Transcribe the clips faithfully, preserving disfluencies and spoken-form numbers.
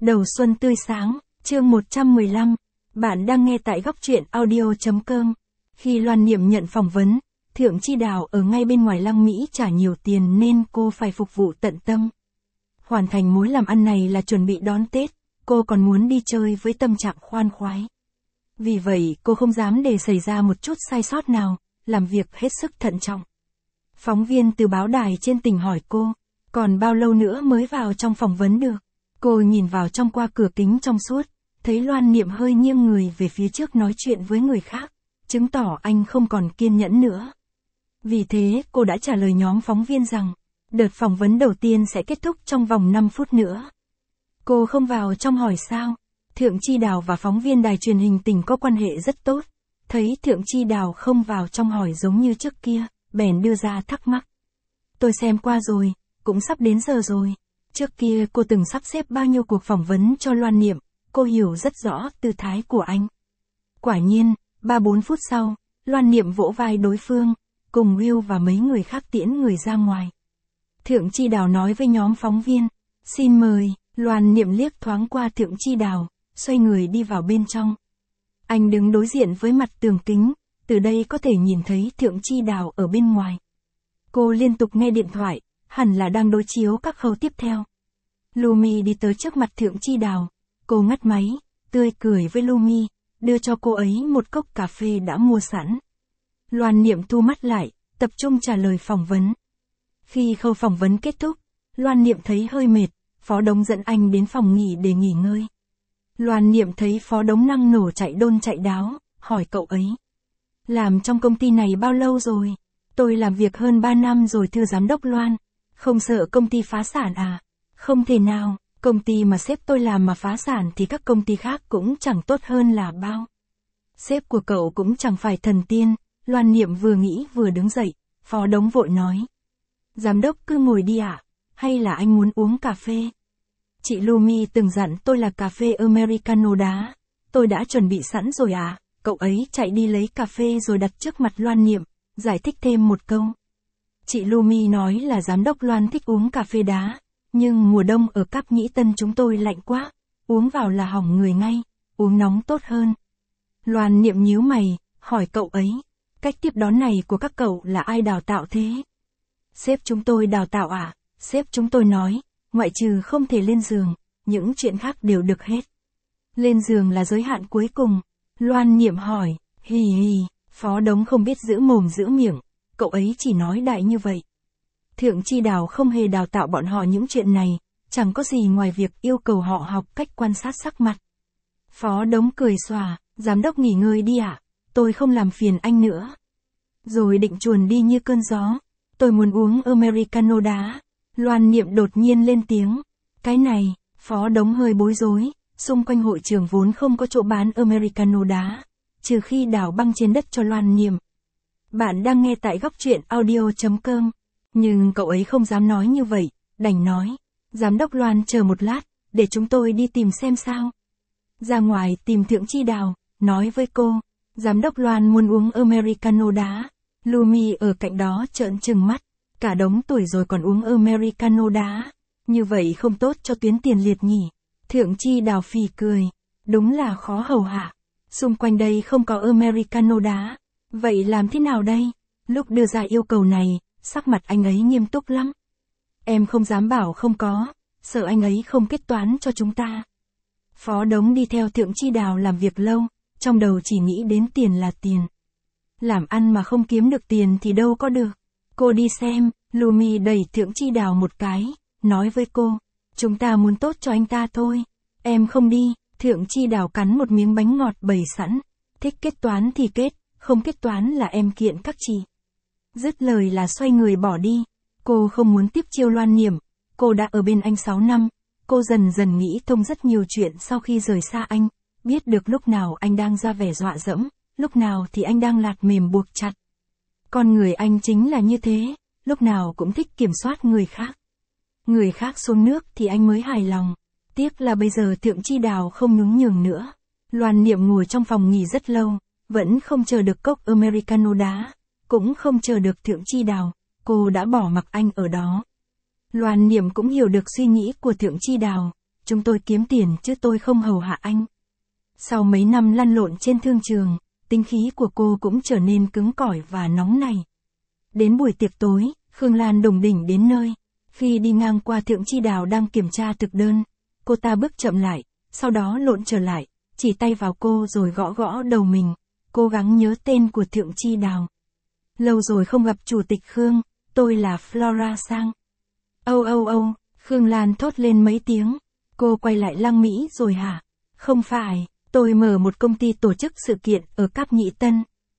Đầu xuân tươi sáng, chương một trăm mười lăm. Bạn đang nghe tại góc truyện audio chấm com. Khi Loan Niệm nhận phỏng vấn, Thượng Chi Đào ở ngay bên ngoài Lăng Mỹ trả nhiều tiền nên cô phải phục vụ tận tâm. Hoàn thành mối làm ăn này là chuẩn bị đón Tết, cô còn muốn đi chơi với tâm trạng khoan khoái. Vì vậy cô không dám để xảy ra một chút sai sót nào, làm việc hết sức thận trọng. Phóng viên từ báo đài trên tỉnh hỏi cô, còn bao lâu nữa mới vào trong phỏng vấn được? Cô nhìn vào trong qua cửa kính trong suốt, thấy Loan Niệm hơi nghiêng người về phía trước nói chuyện với người khác, chứng tỏ anh không còn kiên nhẫn nữa. Vì thế cô đã trả lời nhóm phóng viên rằng, đợt phỏng vấn đầu tiên sẽ kết thúc trong vòng năm phút nữa. Cô không vào trong hỏi sao? Thượng Chi Đào và phóng viên đài truyền hình tỉnh có quan hệ rất tốt. Thấy Thượng Chi Đào không vào trong hỏi giống như trước kia, bèn đưa ra thắc mắc. Tôi xem qua rồi, cũng sắp đến giờ rồi. Trước kia cô từng sắp xếp bao nhiêu cuộc phỏng vấn cho Loan Niệm, cô hiểu rất rõ tư thái của anh. Quả nhiên, ba bốn phút sau, Loan Niệm vỗ vai đối phương, cùng Will và mấy người khác tiễn người ra ngoài. Thượng Chi Đào nói với nhóm phóng viên, xin mời. Loan Niệm liếc thoáng qua Thượng Chi Đào, xoay người đi vào bên trong. Anh đứng đối diện với mặt tường kính, từ đây có thể nhìn thấy Thượng Chi Đào ở bên ngoài. Cô liên tục nghe điện thoại, hẳn là đang đối chiếu các khâu tiếp theo. Lumi đi tới trước mặt Thượng Chi Đào, cô ngắt máy, tươi cười với Lumi, đưa cho cô ấy một cốc cà phê đã mua sẵn. Loan Niệm thu mắt lại, tập trung trả lời phỏng vấn. Khi khâu phỏng vấn kết thúc, Loan Niệm thấy hơi mệt, Phó Đống dẫn anh đến phòng nghỉ để nghỉ ngơi. Loan Niệm thấy Phó Đống năng nổ chạy đôn chạy đáo, hỏi cậu ấy. Làm trong công ty này bao lâu rồi? Tôi làm việc hơn ba năm rồi thưa giám đốc Loan. Không sợ công ty phá sản à? Không thể nào, công ty mà sếp tôi làm mà phá sản thì các công ty khác cũng chẳng tốt hơn là bao. Sếp của cậu cũng chẳng phải thần tiên. Loan Niệm vừa nghĩ vừa đứng dậy, Phó Đống vội nói. Giám đốc cứ ngồi đi ạ, à? Hay là anh muốn uống cà phê? Chị Lumi từng dặn tôi là cà phê Americano đá. Tôi đã chuẩn bị sẵn rồi à? Cậu ấy chạy đi lấy cà phê rồi đặt trước mặt Loan Niệm, giải thích thêm một câu. Chị Lumi nói là giám đốc Loan thích uống cà phê đá, nhưng mùa đông ở Cáp Nhĩ Tân chúng tôi lạnh quá, uống vào là hỏng người ngay, uống nóng tốt hơn. Loan Niệm nhíu mày, hỏi cậu ấy, cách tiếp đón này của các cậu là ai đào tạo thế? Sếp chúng tôi đào tạo à? Sếp chúng tôi nói, ngoại trừ không thể lên giường, những chuyện khác đều được hết. Lên giường là giới hạn cuối cùng. Loan Niệm hỏi, hì hì, Phó Đống không biết giữ mồm giữ miệng, cậu ấy chỉ nói đại như vậy. Thượng Chi Đào không hề đào tạo bọn họ những chuyện này, chẳng có gì ngoài việc yêu cầu họ học cách quan sát sắc mặt. Phó Đống cười xòa, giám đốc nghỉ ngơi đi ạ, à? Tôi không làm phiền anh nữa. Rồi định chuồn đi như cơn gió, tôi muốn uống Americano đá. Loan Niệm đột nhiên lên tiếng, cái này, Phó Đống hơi bối rối, xung quanh hội trường vốn không có chỗ bán Americano đá, trừ khi đảo băng trên đất cho Loan Niệm. Bạn đang nghe tại góc truyện audio chấm com, nhưng cậu ấy không dám nói như vậy, đành nói, giám đốc Loan chờ một lát, để chúng tôi đi tìm xem sao. Ra ngoài tìm Thượng Chi Đào, nói với cô, giám đốc Loan muốn uống Americano đá. Lumi ở cạnh đó trợn trừng mắt. Cả đống tuổi rồi còn uống Americano đá. Như vậy không tốt cho tuyến tiền liệt nhỉ. Thượng Chi Đào phì cười. Đúng là khó hầu hạ. Xung quanh đây không có Americano đá. Vậy làm thế nào đây? Lúc đưa ra yêu cầu này, sắc mặt anh ấy nghiêm túc lắm. Em không dám bảo không có. Sợ anh ấy không kết toán cho chúng ta. Phó Đống đi theo Thượng Chi Đào làm việc lâu. Trong đầu chỉ nghĩ đến tiền là tiền. Làm ăn mà không kiếm được tiền thì đâu có được. Cô đi xem, Lumi đẩy Thượng Chi Đào một cái, nói với cô, chúng ta muốn tốt cho anh ta thôi. Em không đi. Thượng Chi Đào cắn một miếng bánh ngọt bày sẵn, thích kết toán thì kết, không kết toán là em kiện các chị. Dứt lời là xoay người bỏ đi. Cô không muốn tiếp chiêu Loan Niệm, cô đã ở bên anh sáu năm, cô dần dần nghĩ thông rất nhiều chuyện sau khi rời xa anh, biết được lúc nào anh đang ra vẻ dọa dẫm, lúc nào thì anh đang lạt mềm buộc chặt. Con người anh chính là như thế, lúc nào cũng thích kiểm soát người khác. Người khác xuống nước thì anh mới hài lòng. Tiếc là bây giờ Thượng Chi Đào không nhún nhường nữa. Loan Niệm ngồi trong phòng nghỉ rất lâu, vẫn không chờ được cốc Americano đá, cũng không chờ được Thượng Chi Đào, cô đã bỏ mặc anh ở đó. Loan Niệm cũng hiểu được suy nghĩ của Thượng Chi Đào, chúng tôi kiếm tiền chứ tôi không hầu hạ anh. Sau mấy năm lăn lộn trên thương trường, tính khí của cô cũng trở nên cứng cỏi và nóng nảy. Đến buổi tiệc tối, Khương Lan đùng đỉnh đến nơi. Khi đi ngang qua Thượng Chi Đào đang kiểm tra thực đơn, cô ta bước chậm lại, sau đó lộn trở lại, chỉ tay vào cô rồi gõ gõ đầu mình, cố gắng nhớ tên của Thượng Chi Đào. Lâu rồi không gặp Chủ tịch Khương, tôi là Flora Sang. Âu âu âu, Khương Lan thốt lên mấy tiếng. Cô quay lại Lăng Mỹ rồi hả? Không phải, tôi mở một công ty tổ chức sự kiện ở Cáp Nhĩ Tân.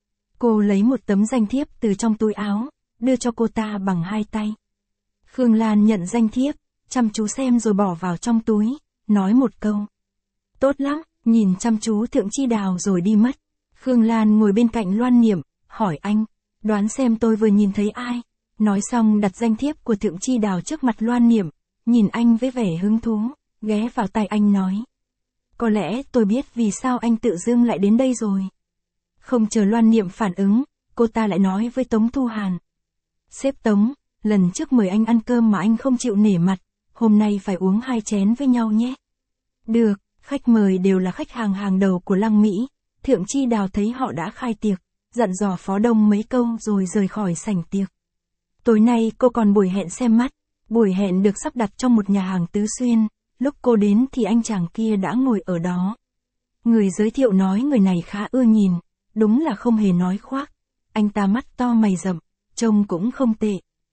Cô lấy một tấm danh thiếp từ trong túi áo, đưa cho cô ta bằng hai tay. Khương Lan nhận danh thiếp, chăm chú xem rồi bỏ vào trong túi, nói một câu. Tốt lắm, nhìn chăm chú Thượng Chi Đào rồi đi mất. Khương Lan ngồi bên cạnh Loan Niệm, hỏi anh, đoán xem tôi vừa nhìn thấy ai. Nói xong đặt danh thiếp của Thượng Chi Đào trước mặt Loan Niệm, nhìn anh với vẻ hứng thú, ghé vào tai anh nói. Có lẽ tôi biết vì sao anh tự dưng lại đến đây rồi. Không chờ Loan Niệm phản ứng, cô ta lại nói với Tống Thu Hàn. Sếp Tống, lần trước mời anh ăn cơm mà anh không chịu nể mặt, hôm nay phải uống hai chén với nhau nhé. Được, khách mời đều là khách hàng hàng đầu của Lăng Mỹ. Thượng Chi Đào thấy họ đã khai tiệc, dặn dò Phó Đông mấy câu rồi rời khỏi sảnh tiệc. Tối nay cô còn buổi hẹn xem mắt, buổi hẹn được sắp đặt trong một nhà hàng Tứ Xuyên, lúc cô đến thì anh chàng kia đã ngồi ở đó. Người giới thiệu nói người này khá ưa nhìn, đúng là không hề nói khoác, anh ta mắt to mày rậm, trông cũng không tệ.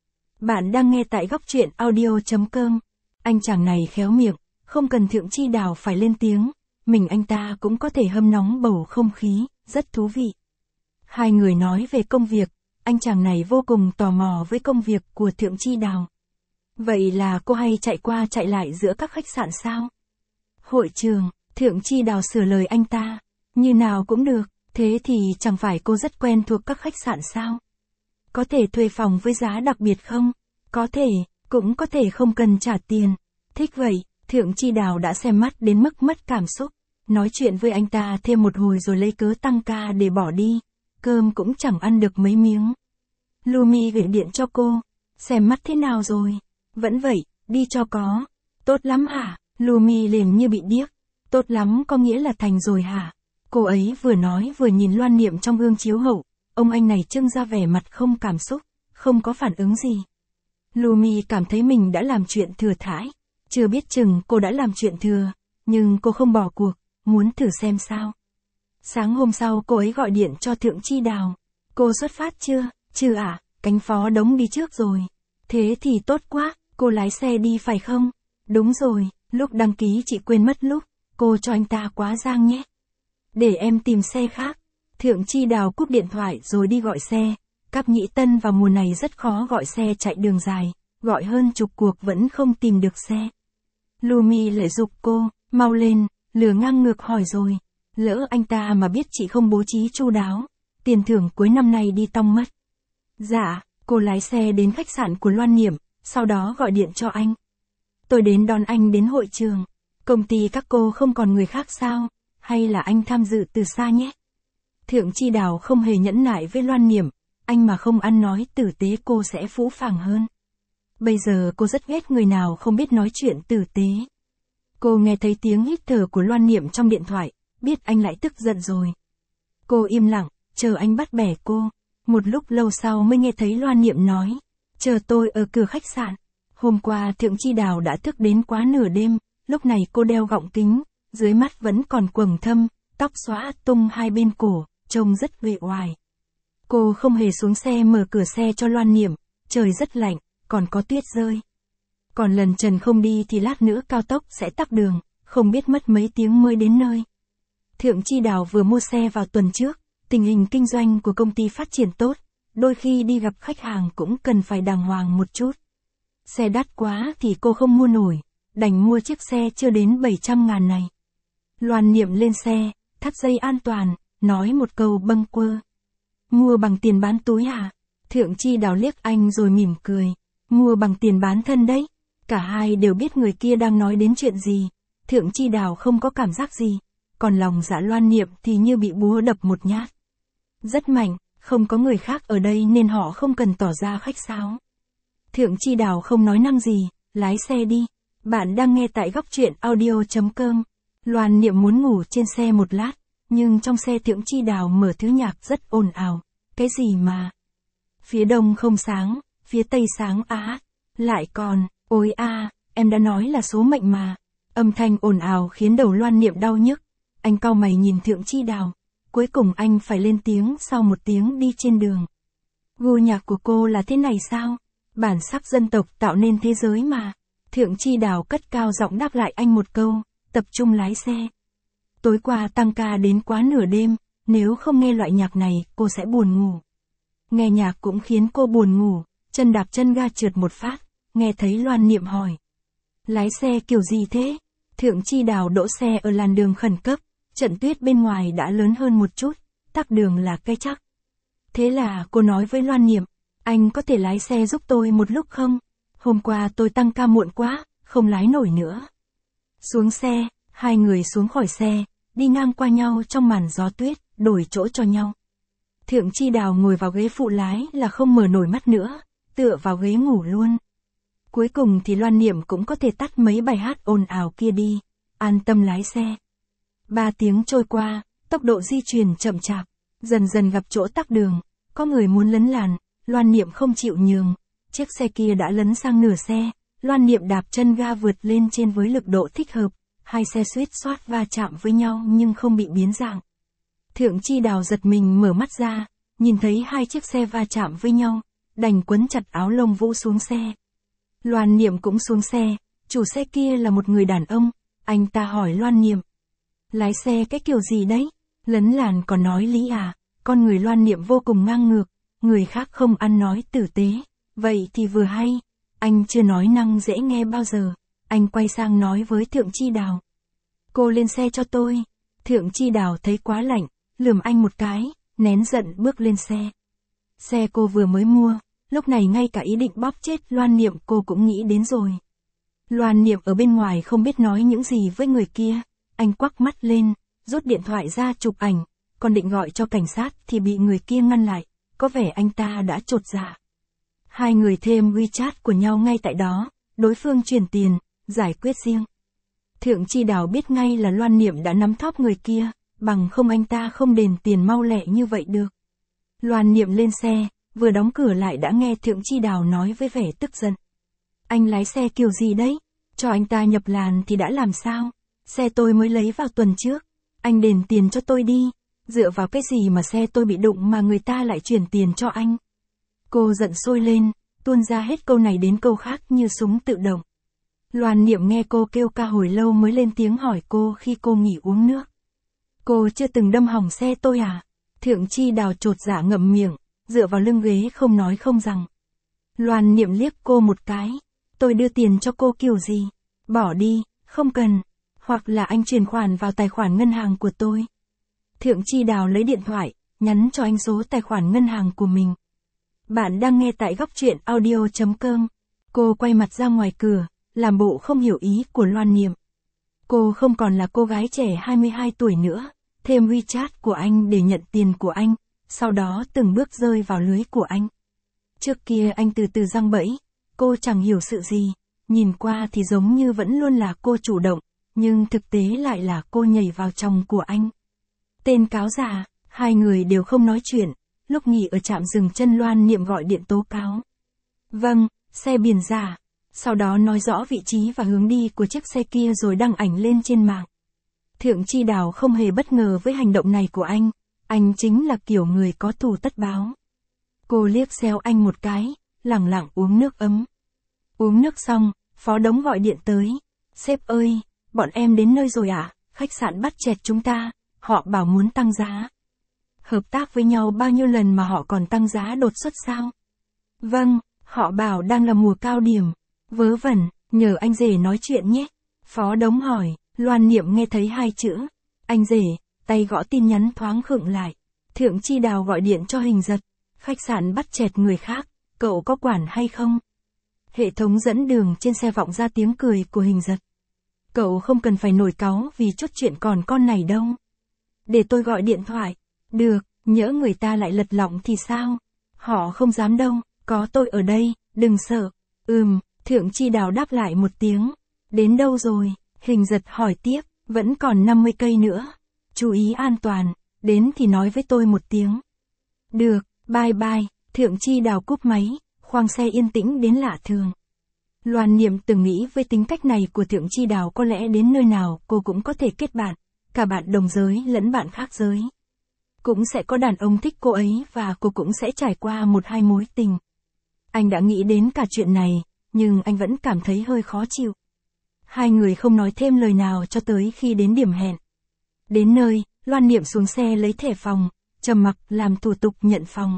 Bạn đang nghe tại góc truyện audio chấm com, anh chàng này khéo miệng, không cần Thượng Chi Đào phải lên tiếng, mình anh ta cũng có thể hâm nóng bầu không khí, rất thú vị. Hai người nói về công việc, anh chàng này vô cùng tò mò với công việc của Thượng Chi Đào. Vậy là cô hay chạy qua chạy lại giữa các khách sạn sao? Hội trường, Thượng Chi Đào sửa lời anh ta, như nào cũng được, thế thì chẳng phải cô rất quen thuộc các khách sạn sao? Có thể thuê phòng với giá đặc biệt không? Có thể, cũng có thể không cần trả tiền. Thích vậy, Thượng Chi Đào đã xem mắt đến mức mất cảm xúc. Nói chuyện với anh ta thêm một hồi rồi lấy cớ tăng ca để bỏ đi. Cơm cũng chẳng ăn được mấy miếng. Lumi gửi điện cho cô. Xem mắt thế nào rồi? Vẫn vậy, đi cho có. Tốt lắm hả? Lumi liền như bị điếc. Tốt lắm có nghĩa là thành rồi hả? Cô ấy vừa nói vừa nhìn Loan Niệm trong gương chiếu hậu. Ông anh này trưng ra vẻ mặt không cảm xúc, không có phản ứng gì. Lumi cảm thấy mình đã làm chuyện thừa thãi. Chưa biết chừng cô đã làm chuyện thừa, nhưng cô không bỏ cuộc, muốn thử xem sao. Sáng hôm sau cô ấy gọi điện cho Thượng Chi Đào. Cô xuất phát chưa? Chưa ạ, à, cánh phó Đống đi trước rồi. Thế thì tốt quá, cô lái xe đi phải không? Đúng rồi, lúc đăng ký chị quên mất lúc, cô cho anh ta quá giang nhé. Để em tìm xe khác. Thượng Chi Đào cúp điện thoại rồi đi gọi xe. Cáp Nhĩ Tân vào mùa này rất khó gọi xe chạy đường dài, gọi hơn chục cuộc vẫn không tìm được xe. Lumi lại giục cô, mau lên, lừa ngang ngược hỏi rồi. Lỡ anh ta mà biết chị không bố trí chu đáo, tiền thưởng cuối năm nay đi tong mất. Dạ, cô lái xe đến khách sạn của Loan Niệm, sau đó gọi điện cho anh. Tôi đến đón anh đến hội trường. Công ty các cô không còn người khác sao? Hay là anh tham dự từ xa nhé? Thượng Chi Đào không hề nhẫn nại với Loan Niệm, anh mà không ăn nói tử tế cô sẽ phũ phàng hơn. Bây giờ cô rất ghét người nào không biết nói chuyện tử tế. Cô nghe thấy tiếng hít thở của Loan Niệm trong điện thoại, biết anh lại tức giận rồi. Cô im lặng, chờ anh bắt bẻ cô. Một lúc lâu sau mới nghe thấy Loan Niệm nói, chờ tôi ở cửa khách sạn. Hôm qua Thượng Chi Đào đã thức đến quá nửa đêm, lúc này cô đeo gọng kính, dưới mắt vẫn còn quầng thâm, tóc xõa tung hai bên cổ, trông rất uể oải. Cô không hề xuống xe mở cửa xe cho Loan Niệm, trời rất lạnh, còn có tuyết rơi. Còn lần Trần không đi thì lát nữa cao tốc sẽ tắc đường, không biết mất mấy tiếng mới đến nơi. Thượng Chi Đào vừa mua xe vào tuần trước, tình hình kinh doanh của công ty phát triển tốt, đôi khi đi gặp khách hàng cũng cần phải đàng hoàng một chút. Xe đắt quá thì cô không mua nổi, đành mua chiếc xe chưa đến bảy trăm ngàn này. Loan Niệm lên xe, thắt dây an toàn, nói một câu bâng quơ. Mua bằng tiền bán túi hả? Thượng Chi Đào liếc anh rồi mỉm cười. Mua bằng tiền bán thân đấy. Cả hai đều biết người kia đang nói đến chuyện gì. Thượng Chi Đào không có cảm giác gì. Còn lòng dạ Loan Niệm thì như bị búa đập một nhát. Rất mạnh, không có người khác ở đây nên họ không cần tỏ ra khách sáo. Thượng Chi Đào không nói năng gì, lái xe đi. Bạn đang nghe tại góc truyện audio.com. Loan Niệm muốn ngủ trên xe một lát, nhưng trong xe Thượng Chi Đào mở thứ nhạc rất ồn ào. Cái gì mà? Phía đông không sáng, phía tây sáng á. Lại còn, ôi a, em đã nói là số mệnh mà. Âm thanh ồn ào khiến đầu Loan Niệm đau nhức. Anh cau mày nhìn Thượng Chi Đào. Cuối cùng anh phải lên tiếng sau một tiếng đi trên đường. Gu nhạc của cô là thế này sao? Bản sắc dân tộc tạo nên thế giới mà. Thượng Chi Đào cất cao giọng đáp lại anh một câu, tập trung lái xe. Tối qua tăng ca đến quá nửa đêm, nếu không nghe loại nhạc này, cô sẽ buồn ngủ. Nghe nhạc cũng khiến cô buồn ngủ, chân đạp chân ga trượt một phát, nghe thấy Loan Niệm hỏi. Lái xe kiểu gì thế? Thượng Chi Đào đỗ xe ở làn đường khẩn cấp, trận tuyết bên ngoài đã lớn hơn một chút, tắc đường là cây chắc. Thế là cô nói với Loan Niệm, anh có thể lái xe giúp tôi một lúc không? Hôm qua tôi tăng ca muộn quá, không lái nổi nữa. Xuống xe, hai người xuống khỏi xe, đi ngang qua nhau trong màn gió tuyết, đổi chỗ cho nhau. Thượng Chi Đào ngồi vào ghế phụ lái là không mở nổi mắt nữa, tựa vào ghế ngủ luôn. Cuối cùng thì Loan Niệm cũng có thể tắt mấy bài hát ồn ào kia đi, an tâm lái xe. Ba tiếng trôi qua, tốc độ di chuyển chậm chạp, dần dần gặp chỗ tắc đường, có người muốn lấn làn, Loan Niệm không chịu nhường. Chiếc xe kia đã lấn sang nửa xe, Loan Niệm đạp chân ga vượt lên trên với lực độ thích hợp, hai xe suýt soát va chạm với nhau nhưng không bị biến dạng. Thượng Chi Đào giật mình mở mắt ra, nhìn thấy hai chiếc xe va chạm với nhau, đành quấn chặt áo lông vũ xuống xe. Loan Niệm cũng xuống xe, chủ xe kia là một người đàn ông, anh ta hỏi Loan Niệm. Lái xe cái kiểu gì đấy? Lấn làn còn nói lý à? Con người Loan Niệm vô cùng ngang ngược, người khác không ăn nói tử tế. Vậy thì vừa hay, anh chưa nói năng dễ nghe bao giờ, anh quay sang nói với Thượng Chi Đào. Cô lên xe cho tôi. Thượng Chi Đào thấy quá lạnh, lườm anh một cái, nén giận bước lên xe. Xe cô vừa mới mua, lúc này ngay cả ý định bóp chết Loan Niệm cô cũng nghĩ đến rồi. Loan Niệm ở bên ngoài không biết nói những gì với người kia, anh quắc mắt lên, rút điện thoại ra chụp ảnh, còn định gọi cho cảnh sát thì bị người kia ngăn lại, có vẻ anh ta đã chột dạ. Hai người thêm WeChat của nhau ngay tại đó, đối phương chuyển tiền, giải quyết riêng. Thượng Chi Đào biết ngay là Loan Niệm đã nắm thóp người kia, bằng không anh ta không đền tiền mau lẹ như vậy được. Loan Niệm lên xe, vừa đóng cửa lại đã nghe Thượng Chi Đào nói với vẻ tức giận. Anh lái xe kiểu gì đấy? Cho anh ta nhập làn thì đã làm sao? Xe tôi mới lấy vào tuần trước, anh đền tiền cho tôi đi. Dựa vào cái gì mà xe tôi bị đụng mà người ta lại chuyển tiền cho anh? Cô giận sôi lên, tuôn ra hết câu này đến câu khác như súng tự động. Loan Niệm nghe cô kêu ca hồi lâu mới lên tiếng hỏi cô khi cô nghỉ uống nước. Cô chưa từng đâm hỏng xe tôi à? Thượng Chi Đào chột dạ ngậm miệng, dựa vào lưng ghế không nói không rằng. Loan Niệm liếc cô một cái. Tôi đưa tiền cho cô kiểu gì? Bỏ đi, không cần. Hoặc là anh chuyển khoản vào tài khoản ngân hàng của tôi. Thượng Chi Đào lấy điện thoại, nhắn cho anh số tài khoản ngân hàng của mình. Bạn đang nghe tại góc truyện audio.com. Cô quay mặt ra ngoài cửa, làm bộ không hiểu ý của Loan Niệm. Cô không còn là cô gái trẻ hai mươi hai tuổi nữa, thêm WeChat của anh để nhận tiền của anh, sau đó từng bước rơi vào lưới của anh. Trước kia anh từ từ giăng bẫy, cô chẳng hiểu sự gì, nhìn qua thì giống như vẫn luôn là cô chủ động, nhưng thực tế lại là cô nhảy vào chồng của anh. Tên cáo già, hai người đều không nói chuyện, lúc nghỉ ở trạm dừng chân Loan Niệm gọi điện tố cáo. Vâng, xe biển giả. Sau đó nói rõ vị trí và hướng đi của chiếc xe kia rồi đăng ảnh lên trên mạng. Thượng Chi Đào không hề bất ngờ với hành động này của anh, anh chính là kiểu người có thù tất báo. Cô liếc xéo anh một cái, lẳng lặng uống nước ấm. Uống nước xong, phó đống gọi điện tới. Sếp ơi, bọn em đến nơi rồi ạ, à? Khách sạn bắt chẹt chúng ta, họ bảo muốn tăng giá. Hợp tác với nhau bao nhiêu lần mà họ còn tăng giá đột xuất sao? Vâng, họ bảo đang là mùa cao điểm. Vớ vẩn, nhờ anh rể nói chuyện nhé. Phó đống hỏi, Loan Niệm nghe thấy hai chữ. Anh rể, tay gõ tin nhắn thoáng khựng lại. Thượng Chi Đào gọi điện cho Hình Giật. Khách sạn bắt chẹt người khác, cậu có quản hay không? Hệ thống dẫn đường trên xe vọng ra tiếng cười của Hình Giật. Cậu không cần phải nổi cáu vì chút chuyện còn con này đâu. Để tôi gọi điện thoại. Được, nhỡ người ta lại lật lọng thì sao? Họ không dám đâu, có tôi ở đây, đừng sợ. Ừm, Thượng Chi Đào đáp lại một tiếng. Đến đâu rồi? Hình giật hỏi tiếp, vẫn còn năm mươi cây nữa. Chú ý an toàn, đến thì nói với tôi một tiếng. Được, bye bye, Thượng Chi Đào cúp máy, khoang xe yên tĩnh đến lạ thường. Loan Niệm từng nghĩ với tính cách này của Thượng Chi Đào có lẽ đến nơi nào cô cũng có thể kết bạn, cả bạn đồng giới lẫn bạn khác giới. Cũng sẽ có đàn ông thích cô ấy và cô cũng sẽ trải qua một hai mối tình. Anh đã nghĩ đến cả chuyện này, nhưng anh vẫn cảm thấy hơi khó chịu. Hai người không nói thêm lời nào cho tới khi đến điểm hẹn. Đến nơi, Loan Niệm xuống xe lấy thẻ phòng, trầm mặc làm thủ tục nhận phòng.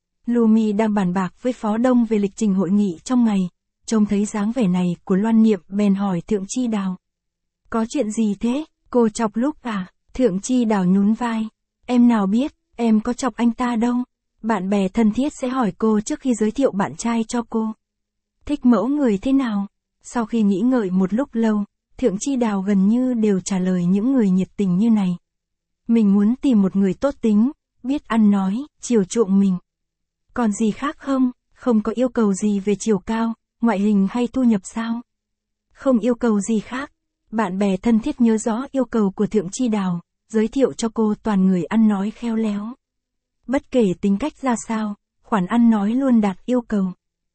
Lumi đang bàn bạc với Phó Đông về lịch trình hội nghị trong ngày, trông thấy dáng vẻ này của Loan Niệm bèn hỏi Thượng Chi Đào. Có chuyện gì thế, cô chọc lúc à? Thượng Chi Đào nhún vai. Em nào biết, em có chọc anh ta đâu. Bạn bè thân thiết sẽ hỏi cô trước khi giới thiệu bạn trai cho cô. Thích mẫu người thế nào? Sau khi nghĩ ngợi một lúc lâu, Thượng Chi Đào gần như đều trả lời những người nhiệt tình như này. Mình muốn tìm một người tốt tính, biết ăn nói, chiều chuộng mình. Còn gì khác không? Không có yêu cầu gì về chiều cao, ngoại hình hay thu nhập sao? Không yêu cầu gì khác. Bạn bè thân thiết nhớ rõ yêu cầu của Thượng Chi Đào, giới thiệu cho cô toàn người ăn nói khéo léo. Bất kể tính cách ra sao, khoản ăn nói luôn đạt yêu cầu.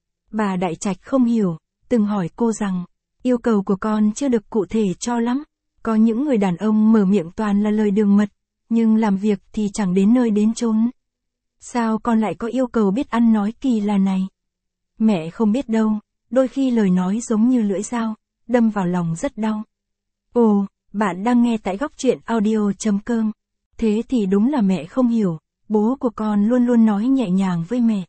Bà Đại Trạch không hiểu, từng hỏi cô rằng, yêu cầu của con chưa được cụ thể cho lắm. Có những người đàn ông mở miệng toàn là lời đường mật, nhưng làm việc thì chẳng đến nơi đến chốn. Sao con lại có yêu cầu biết ăn nói kỳ lạ này? Mẹ không biết đâu, đôi khi lời nói giống như lưỡi dao, đâm vào lòng rất đau. Ồ, bạn đang nghe tại góc truyện audio chấm com. Thế thì đúng là mẹ không hiểu, bố của con luôn luôn nói nhẹ nhàng với mẹ.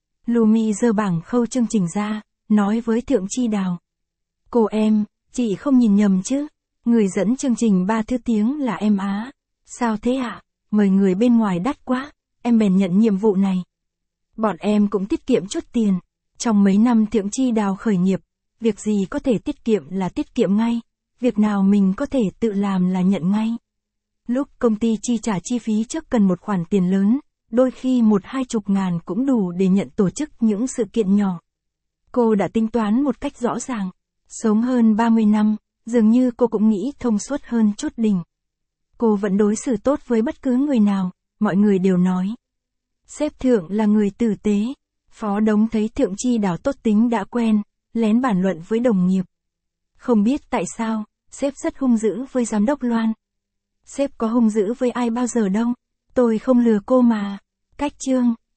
Lumi giơ bảng khâu chương trình ra, nói với Thượng Chi Đào. Cô em, chị không nhìn nhầm chứ? Người dẫn chương trình ba thứ tiếng là em Á. Sao thế ạ? Mời người bên ngoài đắt quá, em bèn nhận nhiệm vụ này. Bọn em cũng tiết kiệm chút tiền. Trong mấy năm Thượng Chi Đào khởi nghiệp, việc gì có thể tiết kiệm là tiết kiệm ngay, việc nào mình có thể tự làm là nhận ngay. Lúc công ty chi trả chi phí trước cần một khoản tiền lớn, đôi khi một hai chục ngàn cũng đủ để nhận tổ chức những sự kiện nhỏ. Cô đã tính toán một cách rõ ràng. Sống hơn ba mươi năm, dường như cô cũng nghĩ thông suốt hơn chút đỉnh. Cô vẫn đối xử tốt với bất cứ người nào, mọi người đều nói. Sếp Thượng là người tử tế. Phó Đống thấy Thượng Chi Đào tốt tính đã quen, lén bàn luận với đồng nghiệp. Không biết tại sao, sếp rất hung dữ với giám đốc Loan. Sếp có hung dữ với ai bao giờ đâu, tôi không lừa cô mà. Cách chương